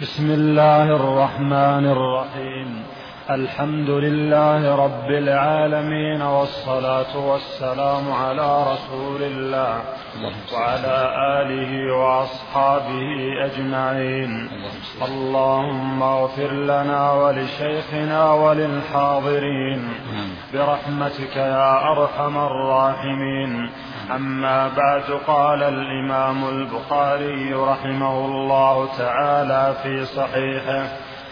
بسم الله الرحمن الرحيم. الحمد لله رب العالمين، والصلاة والسلام على رسول الله وعلى آله وأصحابه أجمعين. اللهم اغفر لنا ولشيخنا وللحاضرين برحمتك يا أرحم الراحمين. أما بعد، قال الإمام البخاري رحمه الله تعالى في صحيحه: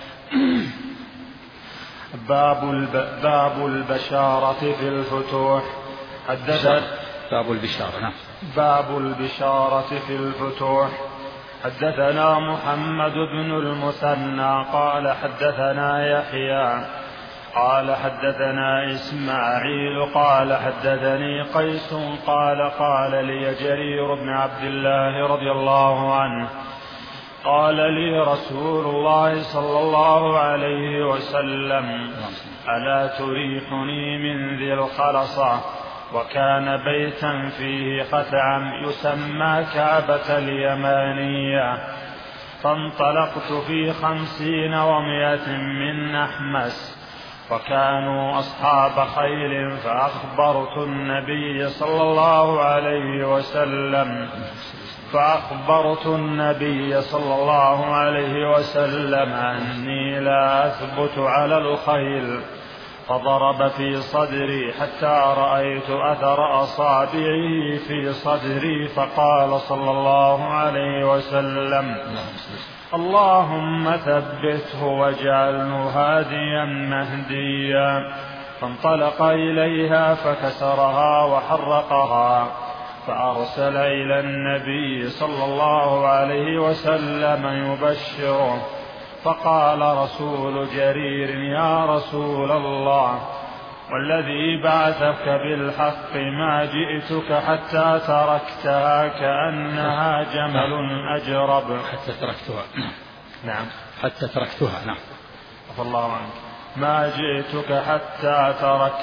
باب البشارة في الفتوح. باب البشارة في الفتوح. حدثنا محمد بن المثنى قال حدثنا يحيى قال حدثنا إسماعيل قال حدثني قيس قال لي جرير بن عبد الله رضي الله عنه: قال لي رسول الله صلى الله عليه وسلم: ألا تريحني من ذي الخلصة؟ وكان بيتا فيه خثعم يسمى كعبة اليمانية. فانطلقت في 50 و100 من نحمس، وكانوا أصحاب خيل، فأخبرت النبي صلى الله عليه وسلم أني لا أثبت على الخيل، فضرب في صدري حتى رأيت أثر أصابعه في صدري، فقال صلى الله عليه وسلم: اللهم ثبته واجعله هاديا مهديا. فانطلق إليها فكسرها وحرقها، فأرسل إلى النبي صلى الله عليه وسلم يبشره، فقال رسول جرير: يا رسول الله، والذي بعثك بالحق ما جئتك حتى تركتها كأنها جمل أجرب. حتى تركتها. نعم. عفى الله عنك. ما جئتك حتى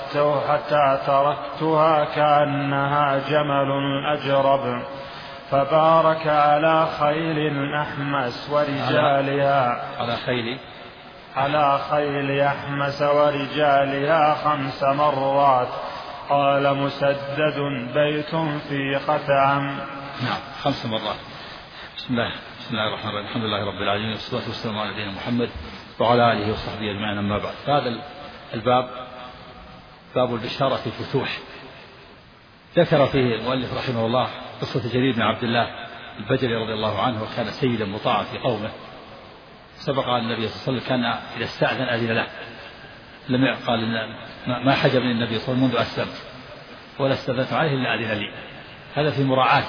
تركتها كأنها جمل أجرب. فبارك على خيل أحمس ورجالها على خيل أحمس ورجالها 5 مرات. قال مسدد: بيت في خثعم. نعم، 5 مرات. بسم الله الرحمن الرحيم. الحمد لله رب العالمين، والصلاة والسلام على نبينا محمد وعلى آله وصحبه أجمعين. أما بعد، هذا الباب باب البشارة في الفتوح. ذكر فيه المؤلف رحمه الله قصة جرير بن عبد الله البجلي رضي الله عنه، وكان سيدا مطاعا في قومه. سبق أن النبي صلى الله عليه وسلم كان إذا استأذن أذن له، لم قال إن ما حجبني النبي صلى الله عليه وسلم منذ أسلمت ولا استأذنت عليه إلا أذن لي. هذا في مراعاة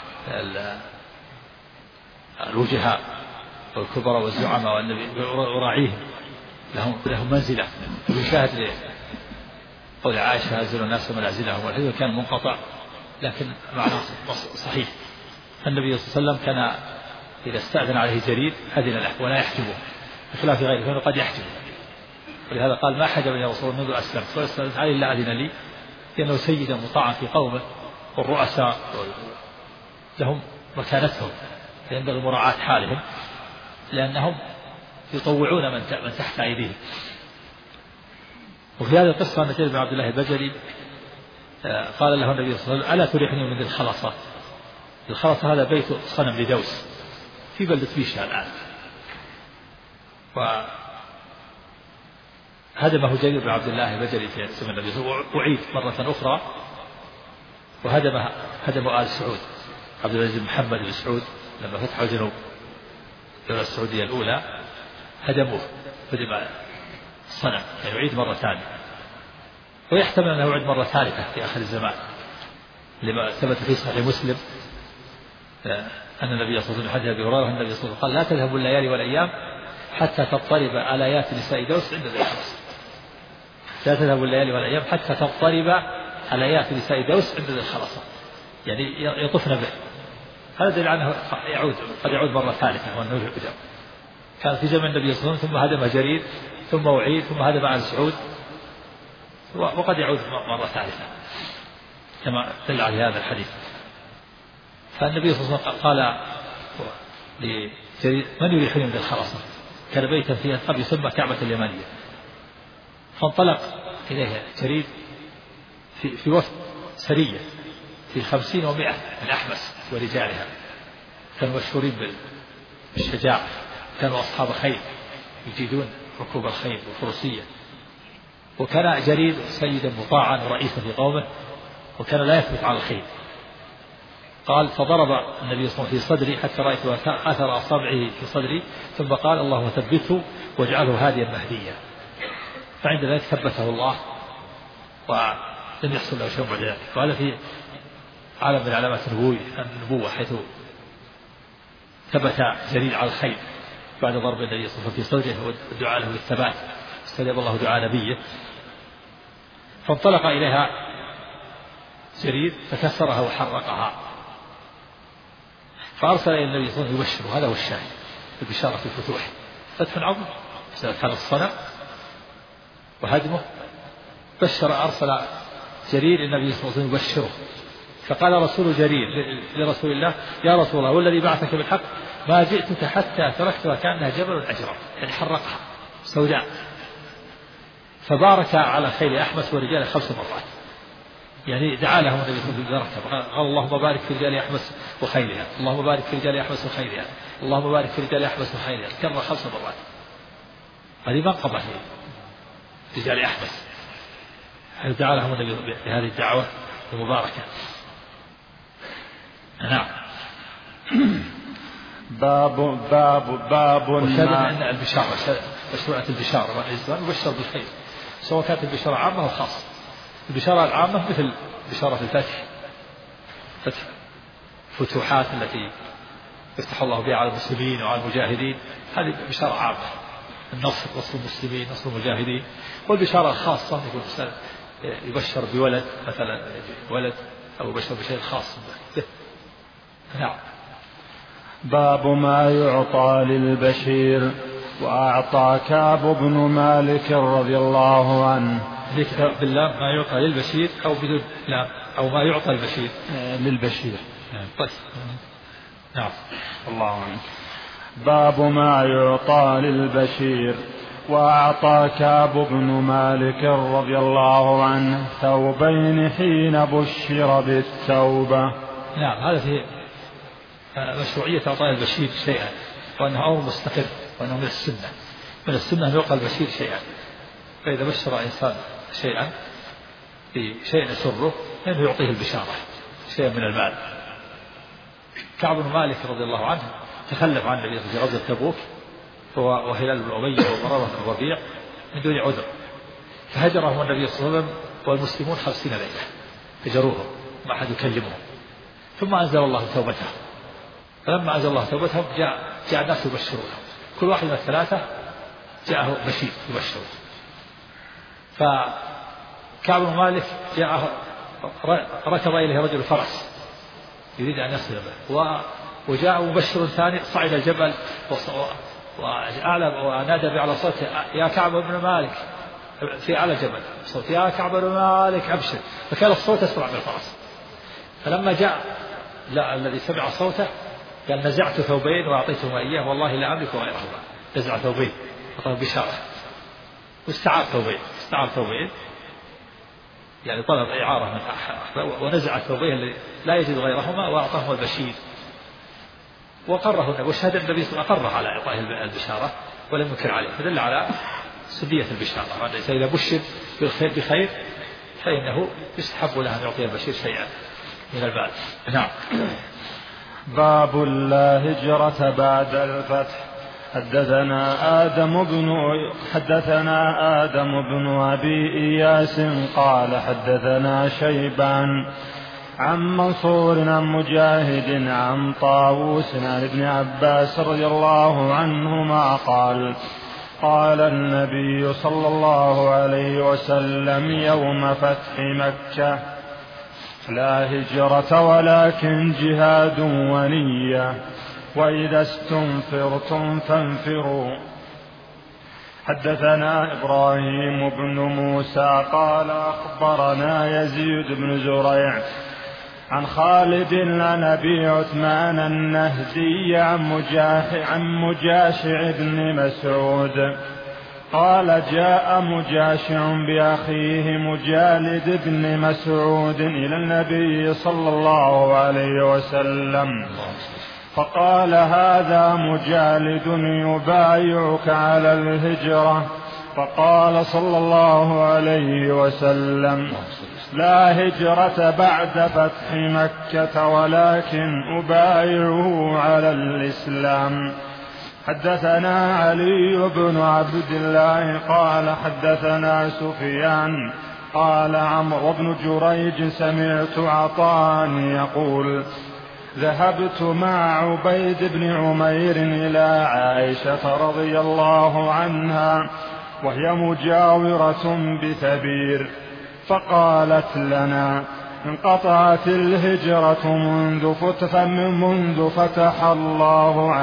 الوجهاء والكبراء والزعماء، والنبي وراعيهم لهم منزلة. ويشاهد قول عائشة: أنزل الناس منازلهم. والحديث كان منقطع لكن معناه صحيح. النبي صلى الله عليه وسلم كان إذا استأذن عليه جرير أذن له ولا يحجبه، بخلاف غيره فإنه قد يحجبه. ولهذا قال: ما حجبني رسول الله منذ أسلمت ولا استأذنت عليه إلا أذن لي، لأنه سيدا مطاعا في قومه، والرؤساء لهم مكانتهم، فينبغي مراعاة حالهم، لأنهم يطوعون من تحت أيديهم. وفي هذه القصة أن جرير بن عبد الله البجلي قال له النبي صلى الله عليه وسلم: ألا تريحني من ذي الخلصة؟ الخلصة هذا بيت صنم لدوس في بلدة بيشة الآن. وهدمه جرير بن عبد الله البجلي في زمن النبي صلى الله عليه وسلم، وأعيد مرة أخرى، وهدمه آل سعود، عبد العزيز بن محمد بن سعود لما فتحوا جنوب الدولة السعودية الأولى هدموه، هدم الصنم، يعني يعيد مرة ثانية. ويحتمل أنه يعيد مرة ثالثة في آخر الزمان، لما ثبت في صحيح مسلم أن النبي صلى الله عليه وسلم حدث أبي هريرة النبي صلى الله عليه وسلم قال: لا تذهبوا الليالي والأيام حتى تضطرب آلايات نساء دوس عند ذي الخلصة. لا تذهبوا الليالي والأيام حتى تضطرب آلايات نساء دوس عند ذي الخلصة، يعني يطفن به. هذا دليل عنه قد يعود مرة ثالثة، وأنه يهدم. كان في زمن النبي صلى الله عليه وسلم، ثم هدم جرير، ثم أعيد، ثم هدم آل سعود، وقد يعود مرة ثالثة كما دل على هذا الحديث. فالنبي صلى الله عليه وسلم قال لجرير: من يريحني من الخرصة؟ كان بيتا فيها قبل يسمى كعبة اليمانية. فانطلق إليها جرير في وفد سرية في 50 و100 من أحمس ورجالها، كانوا مشهورين بالشجاعة، كانوا أصحاب خيل يجيدون ركوب الخيل والفروسية. وكان جرير سيدا مطاعا ورئيسا في قومه، وكان لا يثبت على الخيل. قال فضرب النبي صلى الله عليه وسلم في صدري حتى رأيت أثر أصابعه في صدري، ثم قال اللهم ثبته واجعله هاديا مهديا. فعند ذلك ثبته الله ولم يحصل له شيء بعد ذلك. وهذا في علم من علامات النبوة، حيث ثبت جرير على الخيل بعد ضرب النبي صلى الله عليه وسلم في صدره والدعاء له بالثبات، استجاب الله دعاء نبيه. فانطلق إليها جرير فكسرها وحرقها، فأرسل إلى النبي صلى الله عليه وسلم يبشر. هذا هو الشاهد البشارة في الفتوح، فتح عظيم كان الصنع وهدمه. أرسل جرير النبي صلى الله عليه وسلم يبشره، فقال رسول جرير لرسول الله يا رسول الله والذي بعثك بالحق ما جئتك حتى تركتها كأنها جبل أجرى، يعني حرقها سوداء. فبارك على خيل أحمس ورجال 5 مرات، يعني دعا لهم النبي صلى الله عليه وسلم قال اللهم بارك في رجال أحمس وخيلها، اللهم بارك في رجال أحمس وخيلها، اللهم بارك في رجال أحمس وخيلها، كرر 5 مرات. هذه منقبة رجال أحمس، دعا لهم النبي بهذه الدعوة المباركة. نعم. باب أن البشارة مشروعة البشارة والإنسان يبشر بالخير، سواء كانت البشارة عامة أو خاصة. البشارة العامة مثل بشارة الفتح، فتوحات التي يفتح الله بها على المسلمين وعلى المجاهدين، هذه بشارة عامة، النصر، نصر المسلمين، نصر المجاهدين. والبشارة الخاصة يكون يبشر بولد مثلا، ولد، أو يبشر بشيء خاص به. نعم. باب ما يعطى للبشير. وأعطى كعب بن مالك رضي الله عنه. ذكر بالله ما يعطى للبشير أو بدون لام، أو ما يعطى البشير للبشير. بس. نعم. الله عنه. باب ما يعطى للبشير. وأعطى كعب بن مالك رضي الله عنه ثوبين حين بشر بالتوبة. نعم. هذا في مشروعية إعطاء البشير شيئا، وأنه أمر مستقر، وأنه من السنة. من السنة أن يعطى البشير شيئا، فإذا بشر إنسان شيئا بشيء يسره فإنه يعطيه البشارة شيئا من المال. كعب بن مالك رضي الله عنه تخلف عن النبي في غزوة تبوك، وهلال بن أمية ومروة بن الربيع من دون عذر، فهجرهم النبي صلى الله عليه وسلم والمسلمون 50 ليلة، هجروهم ما أحد يكلمهم. ثم أنزل الله توبته، فلما أنزل الله توبتهم جاء الناس يبشرونه، كل واحد من الثلاثة جاءه بشير يبشره. فكعب بن مالك ركض إليه رجل فرس يريد أن يصل به، وجاء مبشر ثاني صعد الجبل وأعلم ونادى على صوته يا كعب بن مالك في أعلى جبل، صوت يا كعب بن مالك أبشر، فكان الصوت أسرع من الفرس. فلما جاء الذي سمع صوته قال نزعت ثوبين وأعطيتهما إياه والله لا أملك غيرهما. نزع ثوبين أعطاه بشارة، واستعار ثوبين يعني طلب إعارة من أحد، ونزع ثوبين اللي لا يجد غيرهما وأعطاهما البشير. وقره النبي وشهد النبي صلى الله عليه وسلم أقره على إعطائه البشارة ولم ينكر عليه، فدل على سنية البشارة، وأن إذا بشر بخير فإنه يستحب له أن يعطي البشير شيئا من المال. نعم. باب لا هجرة بعد الفتح. حدثنا آدم بن أبي إياس قال حدثنا شيبان عن منصور عن مجاهد عن طاووس عن ابن عباس رضي الله عنهما قال النبي صلى الله عليه وسلم يوم فتح مكة لا هجرة ولكن جهاد ونية وإذا استنفرتم فانفروا. حدثنا إبراهيم بن موسى قال أخبرنا يزيد بن زريع عن خالد عن أبي عثمان النهدي عن مجاشع بن مسعود قال جاء مجاشع بأخيه مجالد بن مسعود إلى النبي صلى الله عليه وسلم فقال هذا مجالد يبايعك على الهجرة. فقال صلى الله عليه وسلم لا هجرة بعد فتح مكة ولكن أبايعه على الإسلام. حدثنا علي بن عبد الله قال حدثنا سفيان قال عمرو بن جريج سمعت عطاء يقول ذهبت مع عبيد بن عمير إلى عائشة رضي الله عنها وهي مجاورة بثبير فقالت لنا انقطعت الهجرة منذ فتح الله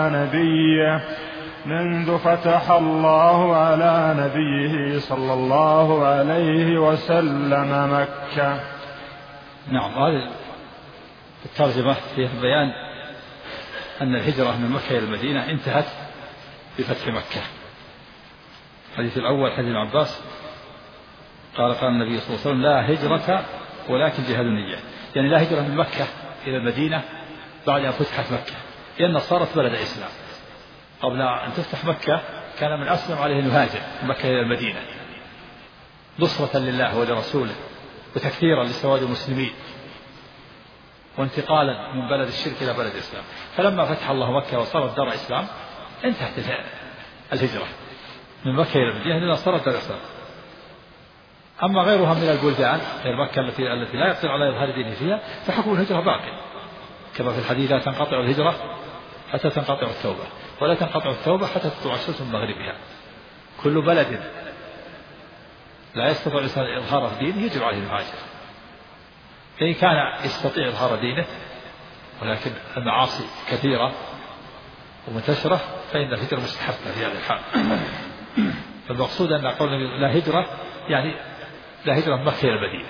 على نبيه صلى الله عليه وسلم مكة. نعم. هذه الترجمة فيها بيان أن الهجرة من مكة إلى المدينة انتهت بفتح مكة. الحديث الأول حديث عباس قال النبي صلى الله عليه وسلم لا هجرة ولكن جهاد النية، يعني لا هجرة من مكة إلى المدينة بعد أن فتحت مكة، لأن صارت بلد إسلام. قبل أن تفتح مكة كان من أسلم عليه أن يهاجر من مكة إلى المدينة نصرة لله ولرسوله وتكثيرا لسواد المسلمين وانتقالا من بلد الشرك إلى بلد الإسلام. فلما فتح الله مكة وصارت دار إسلام انتهت الهجرة من مكة إلى المدينة لأنها صارت دار إسلام. أما غيرها من البلدان غير مكة التي لا يقدر على إظهار دينه فيها فحكم الهجرة باقي، كما في الحديث لا تنقطع الهجرة حتى تنقطع التوبة ولا تنقطع التوبة حتى تطلع الشمس من مغربها. كل بلد لا يستطيع الإنسان إظهار دينه يجب عليه المهاجر. فإن كان يستطيع إظهار دينه ولكن المعاصي كثيرة ومنتشرة فإن الهجرة مستحبة في هذا الحال. فالمقصود أن قول لا هجرة يعني لا هجرة من مكة إلى المدينة.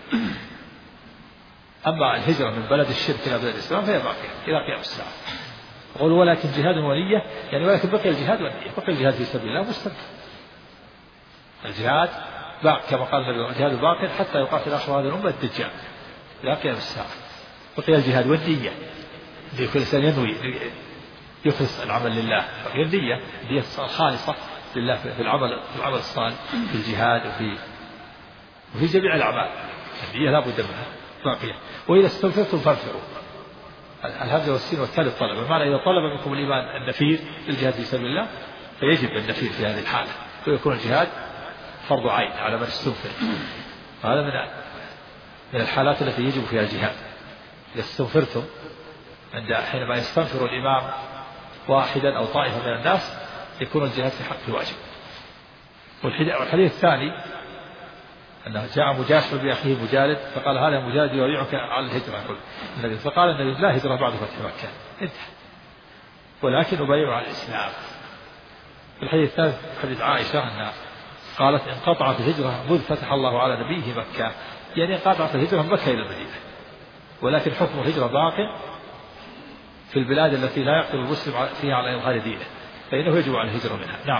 أما الهجرة من بلد الشرك إلى بلد الإسلام فهي باقية إلى قيام الساعة. يقول ولكن جهاد ونية، يعني ولكن بقي الجهاد والنية، بقي الجهاد في سبيل الله مستمر. الجهاد باقي كما قال النبي الجهاد باقي حتى يقاتل آخر هذه الأمة الدجال إلى قيام الساعة. بقي الجهاد والنية، كل إنسان ينوي يخلص العمل لله، بقي النية خالصة لله في العمل الصالح في الجهاد وفي جميع الأعمال. النية لا بد منها باقية. وإذا استنفرتم فانفروا، الهمزة والسين والثالث طلب، بمعنى إذا طلب منكم الإيمان النفير للجهاد في سبيل الله فيجب النفير في هذه الحالة، ويكون الجهاد فرض عين على من استنفر. هذا من الحالات التي يجب فيها الجهاد. إذا استنفرتم حينما يستنفر الإمام واحدا أو طائفة من الناس يكون الجهاد في حق الواجب. والحديث الثاني أنه جاء مجاشع بأخيه مجالد فقال هذا مجالد يبايعك على الهجرة. فقال النبي لا هجرة بعد فتح مكة انتهى ولكن أبايع على الإسلام. في الحديث الثالث حديث عائشة أنها قالت انقطعت الهجرة منذ فتح الله على نبيه مكة، يعني انقطعت الهجرة من مكة إلى المدينة، ولكن حكم الهجرة باق في البلاد التي لا يقدر المسلم فيها على إظهار دينه فإنه يجب على الهجرة منها. نعم.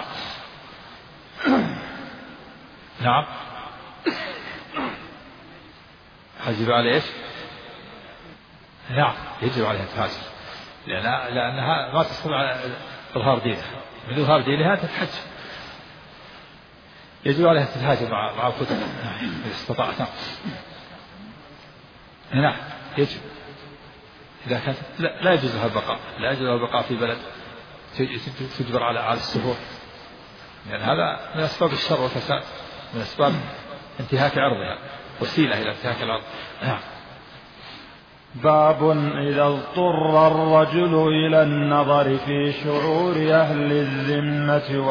نعم. يجب عليه ايش؟ نعم يجب عليها التهاجر لأنها ما تستطيع إظهار دينها، من إظهار دينها تتحج. يجب عليها تتهاجر مع الكتب إذا استطاعت. نعم يجب. إذا كانت لا يجوز لها البقاء، لا يجوز لها البقاء في بلد تجبر على السفور، لأن يعني هذا من أسباب الشر والفساد، من أسباب انتهاك عرضها، وسيلة إلى انتهاك العرض. نعم. باب إذا اضطر الرجل إلى النظر في شعور أهل الذمة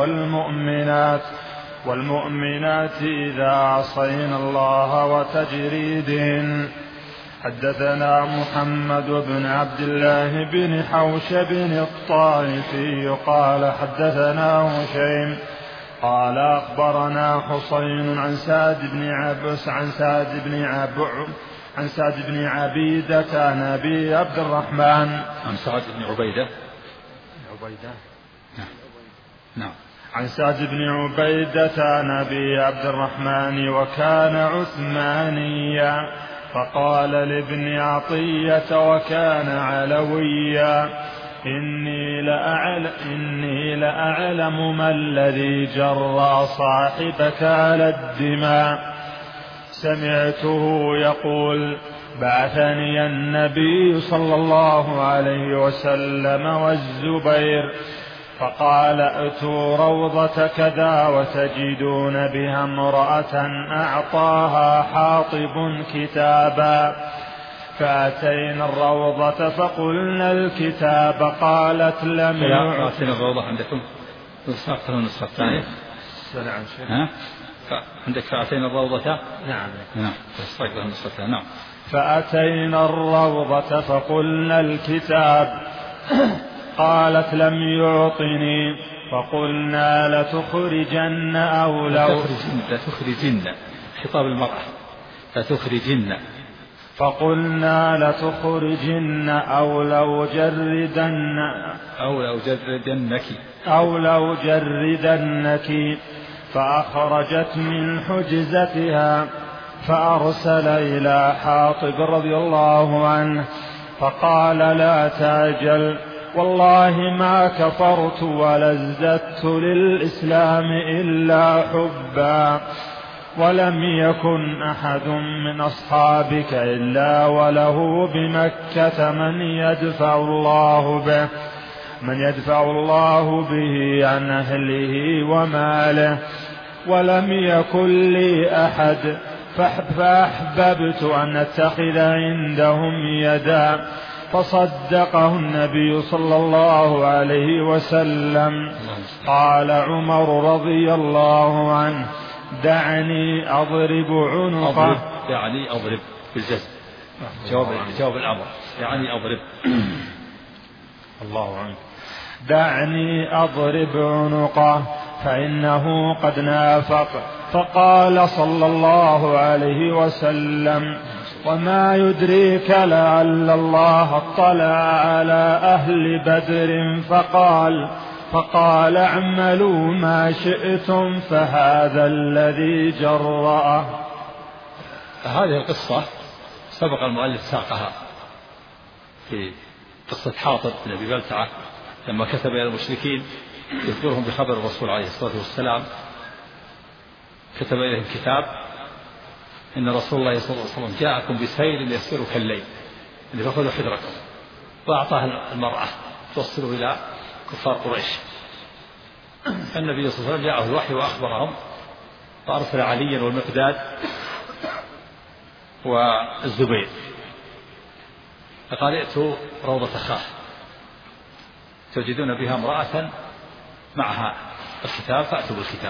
والمؤمنات إذا عصينا الله وتجريدهن. حدثنا محمد بن عبد الله بن حوشب الطائفي قال حدثنا هشيم قال أخبرنا حسين عن سعد بن عن سعد بن عبيدة عن أبي عبد الرحمن. عن سعد بن عبيدة. نعم. عن سعد بن عبيدة عن أبي عبد الرحمن وكان عثمانيا فقال لابن عطية وكان علويا إني لأعلم ما الذي جرى صاحبك على الدماء. سمعته يقول بعثني النبي صلى الله عليه وسلم والزبير فقال ائتوا روضة كذا وتجدون بها امرأة أعطاها حاطب كتابا. فأتينا الروضة فقلنا الكتاب قالت لم أتينا الروضة عندكم نسخة النسخة الثانية. عندك فأتينا الروضة. نعم. نعم. فأتينا الروضة فقلنا الكتاب قالت لم يعطني فقلنا لتخرجن أو لتخرجن خطاب المرأة لتخرجن فقلنا لتخرجن أو لو جردنك فأخرجت من حجزتها فأرسل إلى حاطب رضي الله عنه فقال لا تعجل والله ما كفرت ولا ازددت للإسلام إلا حبا ولم يكن أحد من أصحابك إلا وله بمكة من يدفع الله به عن أهله وماله ولم يكن لي أحد فأحببت أن أتخذ عندهم يدا فصدقه النبي صلى الله عليه وسلم. قال عمر رضي الله عنه دعني أضرب عنقه. يعني أضرب بالجزم جواب الأمر يعني أضرب. الله عنه. دعني أضرب عنقه فإنه قد نافق. فقال صلى الله عليه وسلم وما يدريك لعل الله اطلع على أهل بدر فقال اعملوا ما شئتم فهذا الذي جرأه. هذه القصة سبق المؤلف ساقها في قصة حاطب بن أبي بلتعة لما كتب إلى المشركين يخبرهم بخبر الرسول عليه الصلاة والسلام. كتب إليهم كتاب إن رسول الله صلى الله عليه وسلم جاءكم بسيل يسير كالليل فخذوا حذركم. وأعطاها المرأة توصلوا إلى كفار قريش. النبي صلى الله عليه وسلم جاءه الوحي وأخبرهم وأرسل عليا والمقداد والزبير فقال ائتوا روضة أخاه تجدون بها امرأة معها الكتاب فأتوا بالكتاب.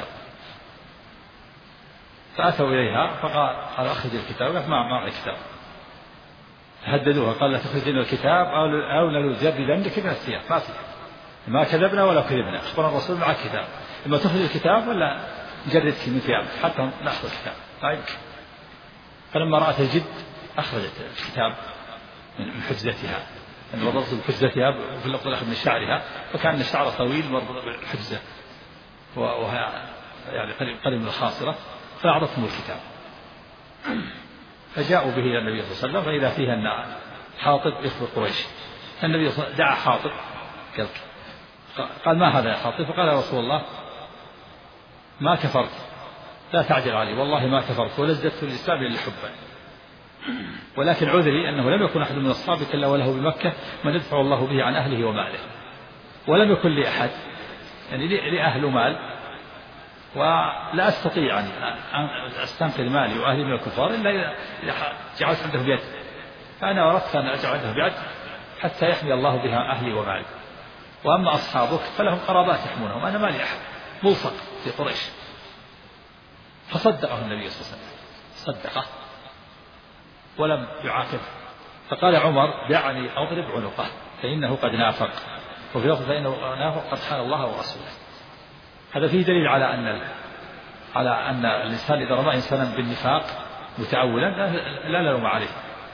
فأتوا إليها فقال أخرج الكتاب. قالت ما معي الكتاب. هددوها قال لا تخرجين الكتاب أو لنجردنك من الثياب. ما كذبنا ولا كذبنا أخبرنا الرسول مع الكتاب إما تخرج الكتاب ولا نجردك من ثيابك حتى نأخذ الكتاب. طيب. فلما رأت الجد أخرجت الكتاب من حجزتها وضربت بحجزتها في اللفظ الآخر من شعرها فكان الشعر طويل مربوط بالحجزة وهي يعني قريب من الخاصرة فأعطتهم الكتاب. فجاءوا به إلى النبي صلى الله عليه وسلم فإذا فيها أن حاطب يخبر قريش. النبي صلى الله عليه وسلم دعا حاطب قال ما هذا يا حاطب؟ فقال يا رسول الله ما كفرت لا تعجل علي والله ما كفرت ولا ازددت الإسلام إلا حبا ولكن عذري أنه لم يكن أحد من أصحابك إلا وله بمكة من يدفع الله به عن أهله وماله ولم يكن لي أحد يعني لي أهل ومال ولا أستطيع أن أستنقذ مالي وأهلي من الكفار إلا إذا جعلت عنده بيد. فأنا أردت أن أجعل عنده بيد حتى يحمي الله بها أهلي ومالي. وأما أصحابك فلهم قرابات يحمونهم أنا مالي أحد ملصق في قريش. فصدقه النبي صلى الله عليه وسلم صدقه ولم يعاقبه. فقال عمر دعني أضرب عنقه فإنه قد نافق وفي لفظ فإنه نافق قد خان الله ورسوله. هذا فيه دليل على أن الإنسان إذا رمى إنسانا بالنفاق متعولا لا نلوم عليه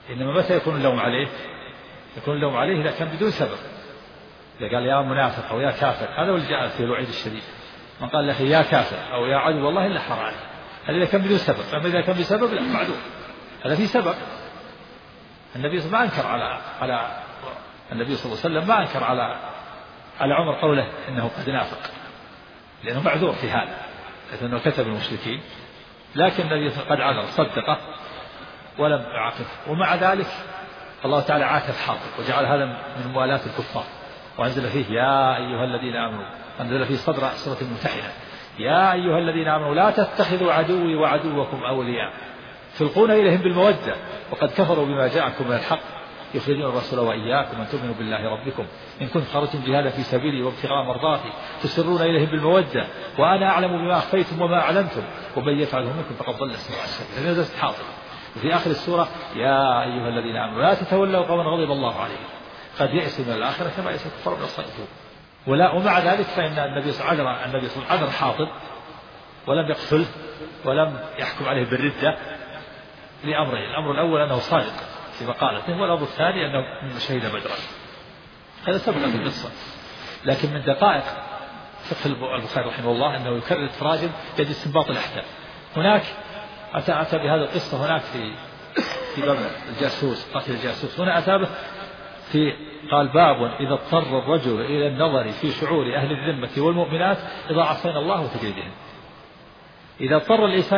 إنما متى يكون اللوم عليه؟ يكون اللوم عليه إذا كان بدون سبب، إذا قال يا منافق أو يا كافر، هذا هو اللي جاء في الوعيد الشديد. من قال له يا كافر أو يا عدو والله إلا حر عليه، هذا إذا كان بدون سبب. أما إذا كان بسبب لا معذور، هذا في سبب. النبي صلى الله عليه وسلم ما أنكر على النبي صلى الله عليه وسلم ما أنكر على عمر قوله إنه قد نافق، لأنه معذور في هذا، لأنه كتب المشركين، لكن النبي قد عذر صدقه ولم يعاقبه. ومع ذلك الله تعالى عاتب حاطب وجعل هذا من موالاة الكفار، وأنزل فيه يا أيها الذين آمنوا، أنزل فيه صدر سورة الممتحنة يا أيها الذين آمنوا لا تتخذوا عدوي وعدوكم أولياء تلقون إليهم بالمودة وقد كفروا بما جاءكم من الحق يخرجون الرسول وإياكم أن تؤمنوا بالله ربكم إن كنتم خرجتم جهادا في سبيلي وابتغاء مرضاتي تسرون إليهم بالمودة وأنا أعلم بما أخفيتم وما أعلنتم ومن يفعله منكم فقد ضل سواء السبيل. نزلت حاطب. وفي آخر السورة يا أيها الذين آمنوا لا تتولوا قوما غضب الله عليهم قد يئسوا من الآخرة كما يئس الكفار من الصالحين. ومع ذلك فإن النبي صلى الله عليه وسلم عذر حاطب ولم يقتله ولم يحكم عليه بالردة لأمرين: الأمر الأول أنه صادق في مقالته، والأمر الثاني أنه من شهيد بدرا. هذا سبق في القصة، لكن من دقائق فقه البخاري رحمه الله أنه يكرر تراجم يجد استنباط الأحكام. هناك أتى بهذه القصة هناك في باب الجاسوس، قتل الجاسوس. هنا أتى به في قال باب إذا اضطر الرجل إلى النظر في شعور أهل الذمة والمؤمنات إذا عصينا الله وتجريدهم. إذا اضطر الإنسان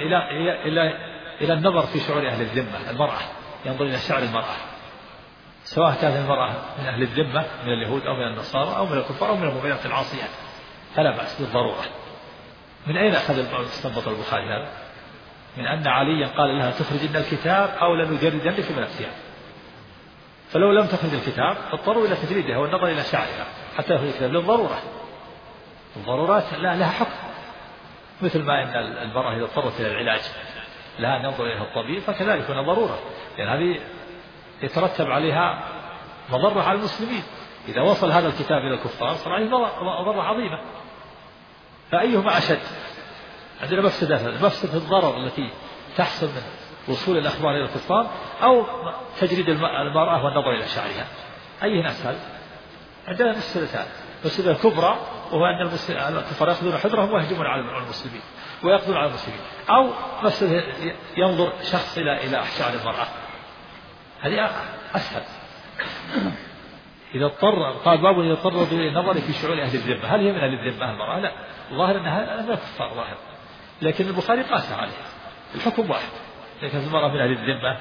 إلى النظر في شعور أهل الذمة، المرأة ينظر إلى شعر المرأة، سواء كانت المرأة من أهل الذمة من اليهود أو من النصارى أو من الكفار أو من المؤمنات العاصيات فلا بأس بالضرورة. من أين أخذ استنبط البخاري هذا؟ من أن عليا قال لها تخرجن الكتاب أو لنجردنك من الثياب، فلو لم تخرج الكتاب اضطروا إلى تجريدها والنظر إلى شعرها حتى يخرج الكتاب للضرورة. الضرورات لها حكم، مثل ما أن المرأة إذا اضطرت إلى العلاج لها أن ينظر إليها الطبيب، فكذلك هنا ضرورة، لأن هذه يترتب عليها مضرة على المسلمين. إذا وصل هذا الكتاب إلى الكفار صار عليه ضرة عظيمة. فأيهما أشد؟ عندنا مفسدة الضرر التي تحصل من وصول الأخبار إلى الكفار أو تجريد المرأة والنظر إلى شعرها، أيهما أسهل؟ عندنا مفسدتان: مفسدة كبرى وهو أن الكفار يأخذون حذرهم ويهجمون على المسلمين ويقضون على المسلمين، أو مفسدة ينظر شخص إلى شعر المرأة، هذه أسهل. إذا اضطر قال باب إذا اضطر بالنظر في شعور أهل الذمة، هل هي من أهل الذمة المرأة؟ لا، الظاهر أنها من الكفار ظاهر، لكن البخاري قاس عليه الحكم واحد، لكن المرأة من أهل الذمة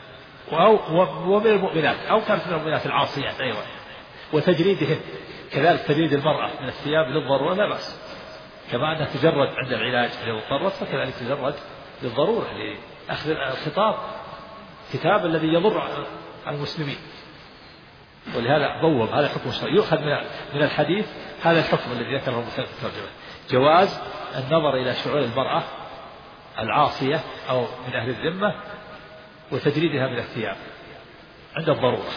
ومن المؤمنات أو كانت من المؤمنات العاصيات أيضا، وتجريدهن كذلك تجريد المرأة من الثياب للضرورة لا بأس، كما أنها تجرد عند العلاج إذا اضطرت فكذلك تجرد للضرورة لأخذ الخطاب كتاب الذي يضر على المسلمين. ولهذا بوب هذا حكم شرعي يؤخذ من الحديث، هذا الحكم الذي ذكره البخاري في الترجمة: جواز النظر إلى شعور المرأة العاصية أو من أهل الذمة وتجريدها من الثياب عند الضرورة.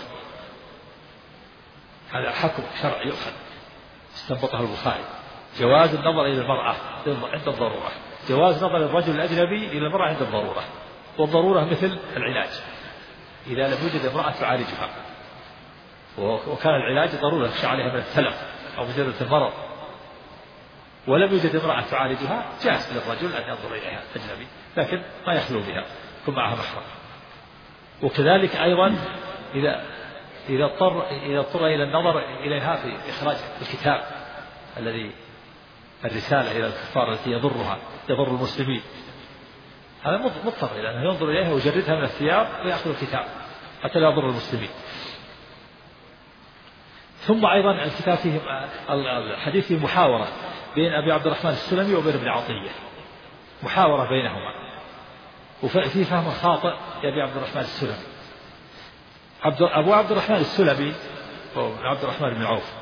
هذا حكم شرعي يؤخذ استنبطه البخاري: جواز النظر إلى المرأة عند الضرورة، جواز نظر الرجل الأجنبي إلى المرأة عند الضرورة. والضرورة مثل العلاج، إذا لم يوجد امرأة تعالجها وكان العلاج ضرورة يخشى عليها من التلف أو مجرد المرض ولم يوجد امرأة تعالجها، جاز للرجل أن ينظر إليها أجنبي، لكن ما يخلو بها، يكون معها محرم. وكذلك أيضا إذا اضطر إلى النظر إليها في إخراج الكتاب الذي الرسالة إلى الكفار التي يضر المسلمين، هذا مضطر إلى أنه ينظر إليها ويجردها من الثياب ويأخذ الكتاب حتى لا يضر المسلمين. ثم أيضا الكتاب فيه الحديث فيه محاورة بين أبي عبد الرحمن السلمي وبين ابن عطية، محاورة بينهما، وفي فهم خاطئ لأبي عبد الرحمن السلمي. أبو عبد الرحمن السلمي وابن عبد الرحمن بن عوف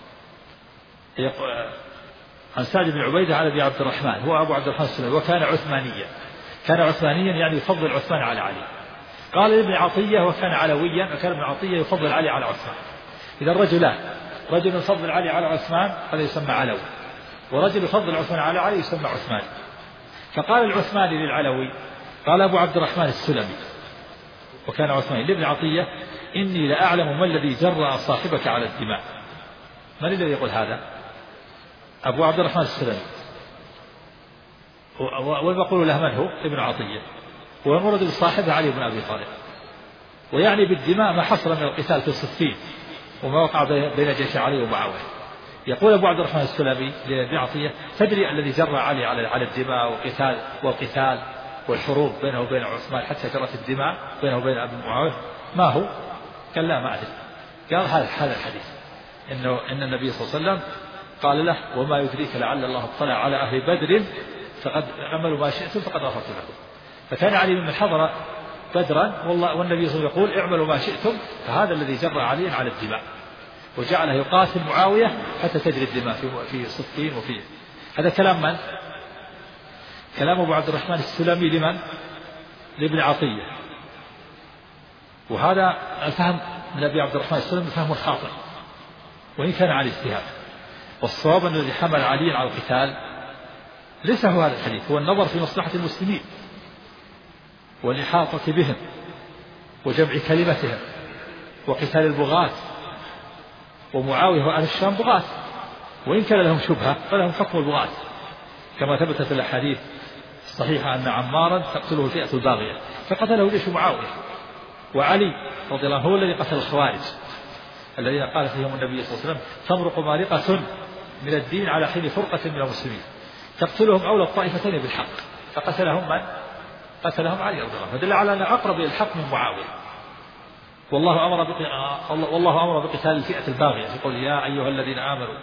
عن سعد بن عبيدة على أبي عبد الرحمن، هو أبو عبد الرحمن السلمي وكان عثمانيا، كان عثمانيا يعني يفضل عثمان على علي. قال ابن عطية وكان علويا، وكان ابن عطية يفضل علي على عثمان. إذا الرجلان، رجل يفضل علي على عثمان هذا يسمى علوي، ورجل يفضل عثمان على علي يسمى عثماني. فقال العثماني للعلوي: قال أبو عبد الرحمن السلمي: وكان عثمان لابن عطية: إني لأعلم ما الذي جرأ صاحبك على الدماء. من الذي يقول هذا؟ أبو عبد الرحمن السلمي. والمقول له من هو؟ ابن عطية. والمراد بصاحبه علي بن أبي طالب. ويعني بالدماء ما حصل من القتال في صفين وما وقع بين جيش علي ومعاوية. يقول أبو عبد الرحمن السلمي لابن عطية: تدري الذي جرى علي على الدماء والقتال والحروب بينه وبين عثمان حتى جرت الدماء بينه وبين أبي معاوية ما هو؟ قال: لا، ما أدري. قال: هذا الحديث إن النبي صلى الله عليه وسلم قال له: وما يدريك لعل الله اطلع على أهل بدر فقد عملوا ما شئتم فقد غفرت لكم. فكان علي من حضر بدرا والنبي صلى الله عليه وسلم يقول: اعملوا ما شئتم. فهذا الذي جرى علي على الدماء وجعله يقاتل معاوية حتى تجري الدماء في صفين وفيه. هذا كلام من؟ كلام أبو عبد الرحمن السلمي لمن؟ لابن عطية. وهذا الفهم من أبي عبد الرحمن السلمي فهم خاطئ وإن كان على اجتهاد. والصواب أن الذي حمل علي على القتال ليس هو هذا الحديث، هو النظر في مصلحة المسلمين والإحاطة بهم وجمع كلمتهم وقتال البغاة. ومعاوية وأهل الشام بغاة، وإن كان لهم شبهة فلهم حكم البغاة، كما ثبتت الأحاديث الصحيحة أن عمارا تقتله الفئة الباغية فقتله جيش معاوية. وعلي رضي الله عنه هو الذي قتل الخوارج الذين قال فيهم النبي صلى الله عليه وسلم: تمرق مارقة من الدين على حين فرقة من المسلمين تقتلهم أولى الطائفتين بالحق. فقتلهم من؟ قتلهم علي رضي الله عنه، فدل على أن أقرب إلى الحق من معاوية. والله أمر بقتال الفئة الباغية في قول: يا أيها الذين آمنوا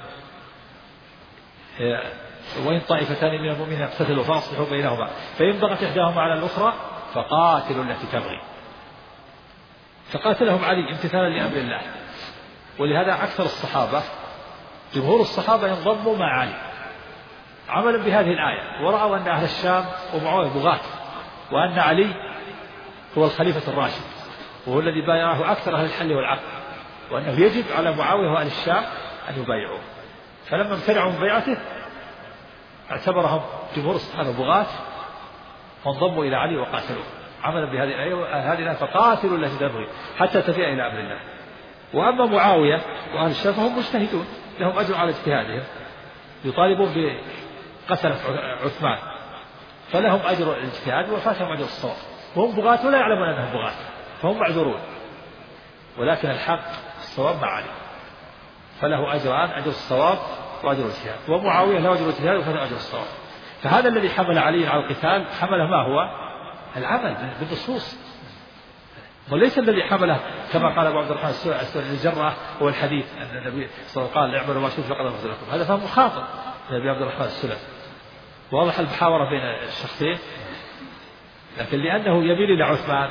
وإن طائفتان من المؤمنين اقتتلوا فأصلحوا بينهما فإن بغت إحداهما على الأخرى فقاتلوا التي تبغي. فقاتلهم علي امتثالا لأمر الله. ولهذا أكثر الصحابة جمهور الصحابة ينضموا مع علي عملا بهذه الآية، ورأوا أن أهل الشام ومعاوية بغاة وأن علي هو الخليفة الراشد وهو الذي بايعه أكثر أهل الحل والعقد، وأنه يجب على معاوية وأهل الشام أن يبايعوه. فلما امتنعوا من بيعته اعتبرهم جمهور الصحابة بغاة وانضموا إلى علي وقاتلوه عملا بهذه الآية فقاتلوا التي تبغي حتى تفيء إلى أمر الله. وأما معاوية وأهل الشام فهم مجتهدون لهم أجر على اجتهادهم، يطالبون بقتل عثمان فلهم أجر الاجتهاد وفاتهم أجر الصواب، وهم بغاة ولا يعلمون أنهم بغاة فهم معذورون. ولكن الحق الصواب مع علي فله أجران: أجر الصواب وأجر الاجتهاد. ومعاوية له أجر الاجتهاد وفله أجر الصواب. فهذا الذي حمل علي على القتال حمله ما هو؟ العمل بالنصوص، وليس الذي حمله كما قال أبو عبد الرحمن السلمي الجرة هو الحديث أن النبي صلى الله عليه وسلم قال: اعملوا ما شئتم فقد غفرت لكم. هذا فهم خاطئ من أبي عبد الرحمن السلمي. واضح المحاورة بين الشخصين، لكن لأنه يميل إلى عثمان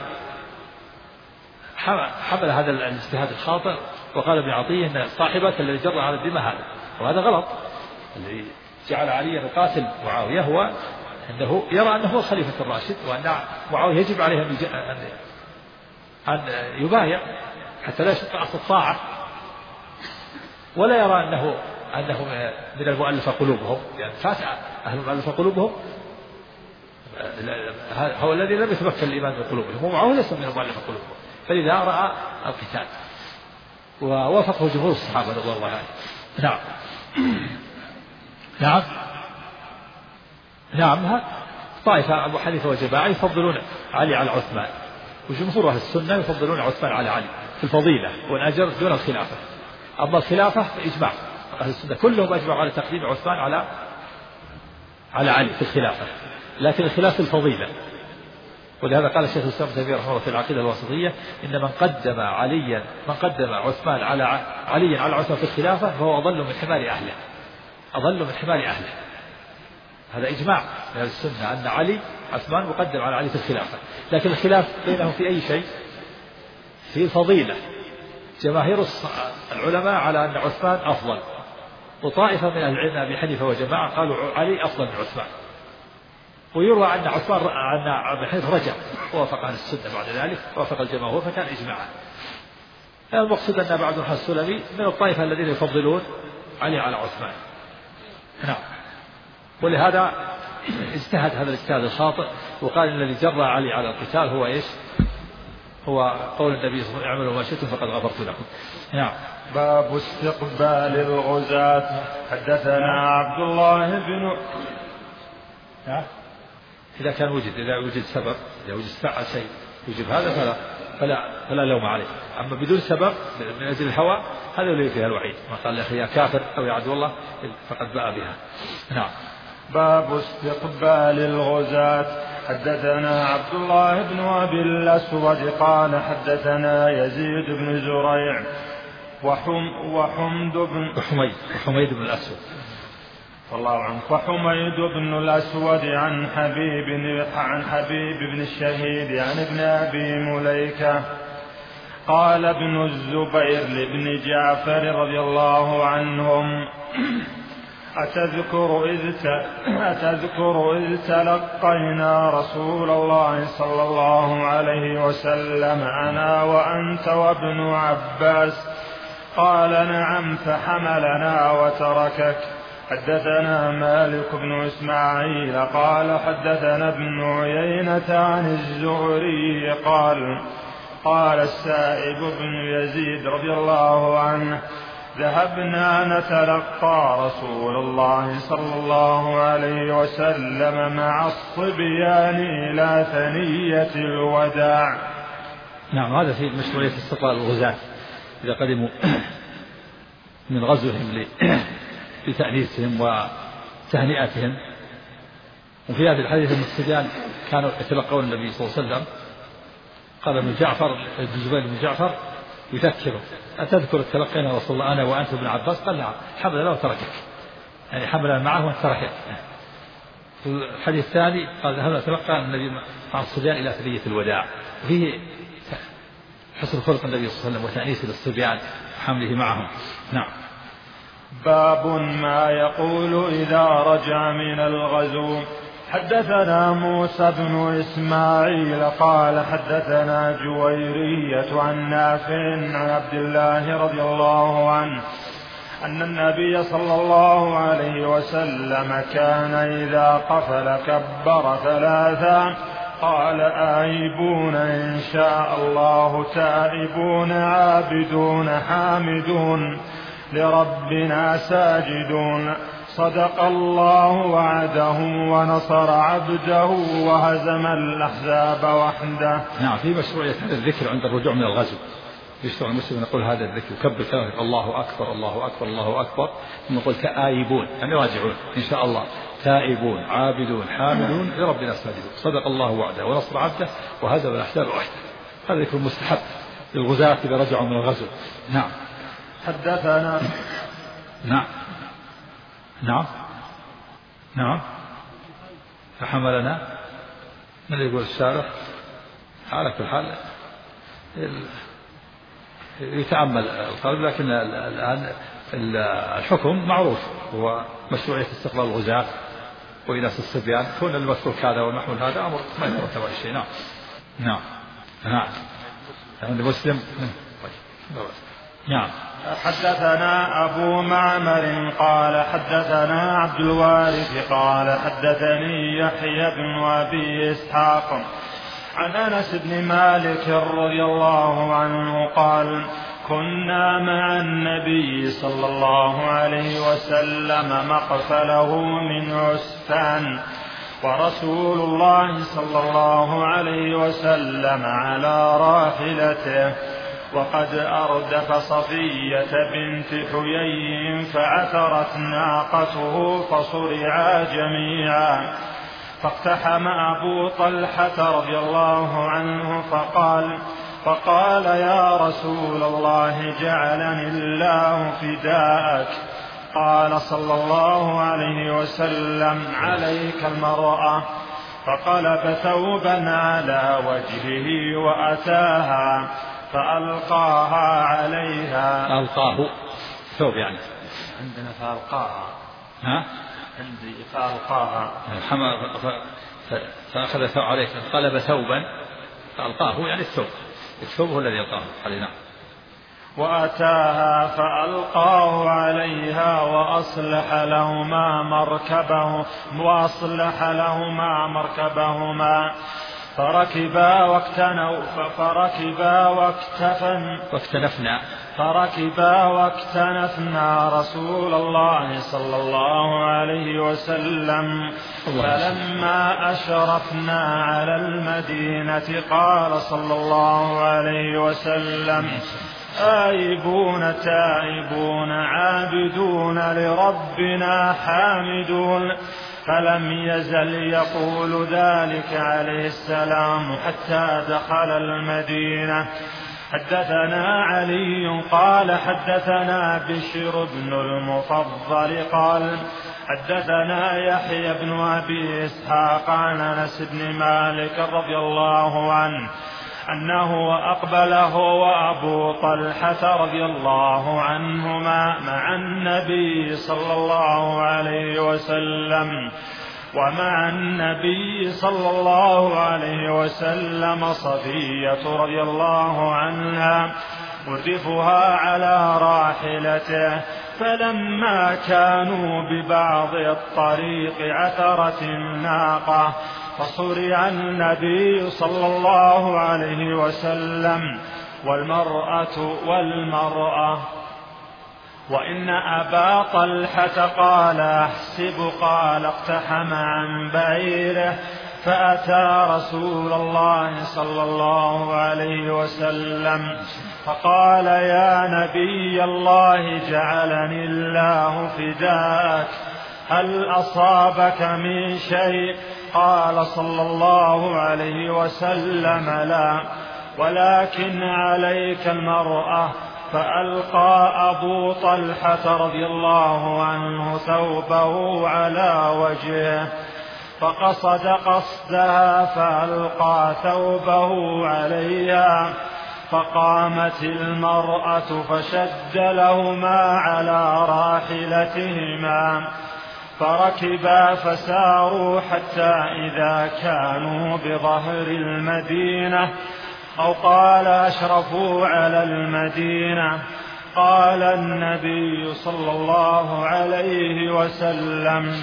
حمل هذا الاجتهاد الخاطئ وقال ابن عطية أن صاحبك الذي جرى على الدماء هذا، وهذا غلط. الذي جعل عليا يقاتل معاوية هو أنه يرى أنه هو الخليفة الراشد وأن معاوية يجب عليه أن يبايع حتى لا يشق أصل الطاعة، ولا يرى أنه من المؤلفة قلوبهم، يعني فات أهل المؤلفة قلوبهم هو الذي لم يتمكن الإيمان من قلوبهم، ومعاوية ليس من المؤلفة قلوبهم، فلذا رأى القتال ووافقه جمهور الصحابة رضي الله عنهم. نعم طائفة أبو حنيفة وجماعة يفضلون علي على عثمان، وجمهور أهل السنة يفضلون عثمان على علي في الفضيلة والأجر دون الخلافة. أما الخلافة فإجماع أهل السنة كلهم أجمعوا على تقديم عثمان على علي في الخلافة، لكن الخلاف الفضيلة. ولهذا قال الشيخ الإسلام ابن تيمية رحمه الله في العقيدة الواسطية: إن من قدم عثمان على عثمان في الخلافة فهو أضل من حمار أهله. هذا إجماع من أهل السنة أن عثمان مقدم على علي في الخلافة، لكن الخلاف بينهم في أي شيء؟ في الفضيلة. جماهير العلماء على أن عثمان أفضل، وطائفة من أهل العلم أبي حنيفة وجماعة قالوا علي أفضل من عثمان. ويروى أن أبي حنيفة رجع ووافق عن السنة بعد ذلك ووافق الجماهير فكان إجماعا. المقصود أن أبو عبد الرحمن السلمي من الطائفة الذين يفضلون علي على عثمان. ولهذا اجتهد هذا الاجتهاد الخاطئ وقال ان الذي جرى علي على القتال هو ايش؟ هو قول النبي صلى الله عليه وسلم اعملوا ما شئتم فقد غفرت لكم. نعم. باب استقبال الغزاة. حدثنا عبد الله بن إذا كان إذا وجد سبب، إذا وجد فعل شيء يجب هذا فلا لوم عليه. أما بدون سبب من أجل الهوى هذا الذي فيها الوعيد، ما قال يا أخي يا كافر أو يا عدو الله فقد باء بها. نعم. باب استقبال الغزاة. حدثنا عبد الله بن أبي الأسود قال حدثنا يزيد بن زريع وحميد بن الأسود والله عنك وحميد بن الأسود عن حبيب بن الشهيد عن ابن أبي مليكة قال ابن الزبير لابن جعفر رضي الله عنهم أتذكر إذ تلقينا رسول الله صلى الله عليه وسلم أنا وأنت وابن عباس قال نعم فحملنا وتركك. حدثنا مالك بن إسماعيل قال حدثنا ابن عيينة عن الزهري قال السائب بن يزيد رضي الله عنه ذهبنا نتلقى رسول الله صلى الله عليه وسلم مع الصبيان إلى ثنية الوداع. نعم. هذا في مشروعية استقبال الغزاة إذا قدموا من غزوهم لتأنيسهم وتهنئتهم. وفي هذا الحديث أن الصبيان كانوا يتلقون النبي صلى الله عليه وسلم. قال ابن الزبير بن جعفر يذكره أتذكر تلقينا رسول الله أنا وأنت ابن عباس قال نعم حملنا وتركك، يعني حملنا معه وتركك. الحديث الثاني قال هذا تلقى النبي مع الصبيان إلى ثنية الوداع، وفيه حسن خلق النبي صلى الله عليه وسلم وتأنيس للصبيان وحمله معهم. نعم. باب ما يقول إذا رجع من الغزو. حدثنا موسى بن إسماعيل قال حدثنا جويرية عن نافع عن عبد الله رضي الله عنه أن النبي صلى الله عليه وسلم كان إذا قفل كبر ثلاثا قال آيبون إن شاء الله تائبون عابدون حامدون لربنا ساجدون صدق الله وعده ونصر عبده وهزم الأحزاب وحده. نعم. في مشروعية هذا الذكر عند الرجوع من الغزو. يشتغل المسلم يقول هذا الذكر يكبر كلمة الله أكبر الله أكبر الله أكبر ثم يقول تآيبون يعني راجعون إن شاء الله تائبون عابدون حامدون لربنا ساجدون صدق الله وعده ونصر عبده وهزم الأحزاب وحده. هذا ذكر مستحب للغزاة إذا رجعوا من الغزو. نعم. حدثنا نعم فحملنا من يقول الشارح على كل حال يتأمل القلب، لكن الآن الحكم معروف هو مشروعية استقبال الغزاة وإناس الصبيان. كون المتروك هذا والمحمول هذا أمر ما يترتب على شيء. نعم عند مسلم. نعم. حدثنا أبو معمر قال حدثنا عبد الوارث قال حدثني يحيى بن أبي إسحاق عن أنس بن مالك رضي الله عنه قال كنا مع النبي صلى الله عليه وسلم مقفله من عسفان ورسول الله صلى الله عليه وسلم على راحلته وقد أردف صفية بنت حيي فعثرت ناقته فصرعا جميعا فاقتحم أبو طلحة رضي الله عنه فقال يا رسول الله جعلني الله فداءك. قال صلى الله عليه وسلم عليك المرأة. فقلب ثوبا على وجهه وأتاها فألقاها عليها. ألقاه ثوب يعني عندنا فألقاها عندي فألقاها فأخذ ثوب عليك قلب ثوبا فألقاه يعني الثوب هو الذي يلقاه علينا. وأتاها فألقاه عليها وأصلح لهما مركبهما فركبا واكتنفنا رسول الله صلى الله عليه وسلم. فلما أشرفنا على المدينة قال صلى الله عليه وسلم: آيبون تائبون عابدون لربنا حامدون. فلم يزل يقول ذلك عليه السلام حتى دخل المدينة. حدثنا علي قال حدثنا بشر بن المفضل قال حدثنا يحيى بن أبي إسحاق عن أنس بن مالك رضي الله عنه أنه أقبله وأبو طلحة رضي الله عنهما مع النبي صلى الله عليه وسلم، ومع النبي صلى الله عليه وسلم صفية رضي الله عنها مردفها على راحلته. فلما كانوا ببعض الطريق عثرت الناقة فصرع النبي صلى الله عليه وسلم والمرأة وإن أبا طلحة قال أحسب قال اقتحم عن بعيره فأتى رسول الله صلى الله عليه وسلم فقال: يا نبي الله جعلني الله فداك، هل أصابك من شيء؟ قال صلى الله عليه وسلم: لا، ولكن عليك المرأة. فألقى أبو طلحة رضي الله عنه ثوبه على وجهه فقصد قصدها فألقى ثوبه عليها، فقامت المرأة فشد لهما على راحلتهما فركبا فساروا حتى إذا كانوا بظهر المدينة أو قال أشرفوا على المدينة قال النبي صلى الله عليه وسلم: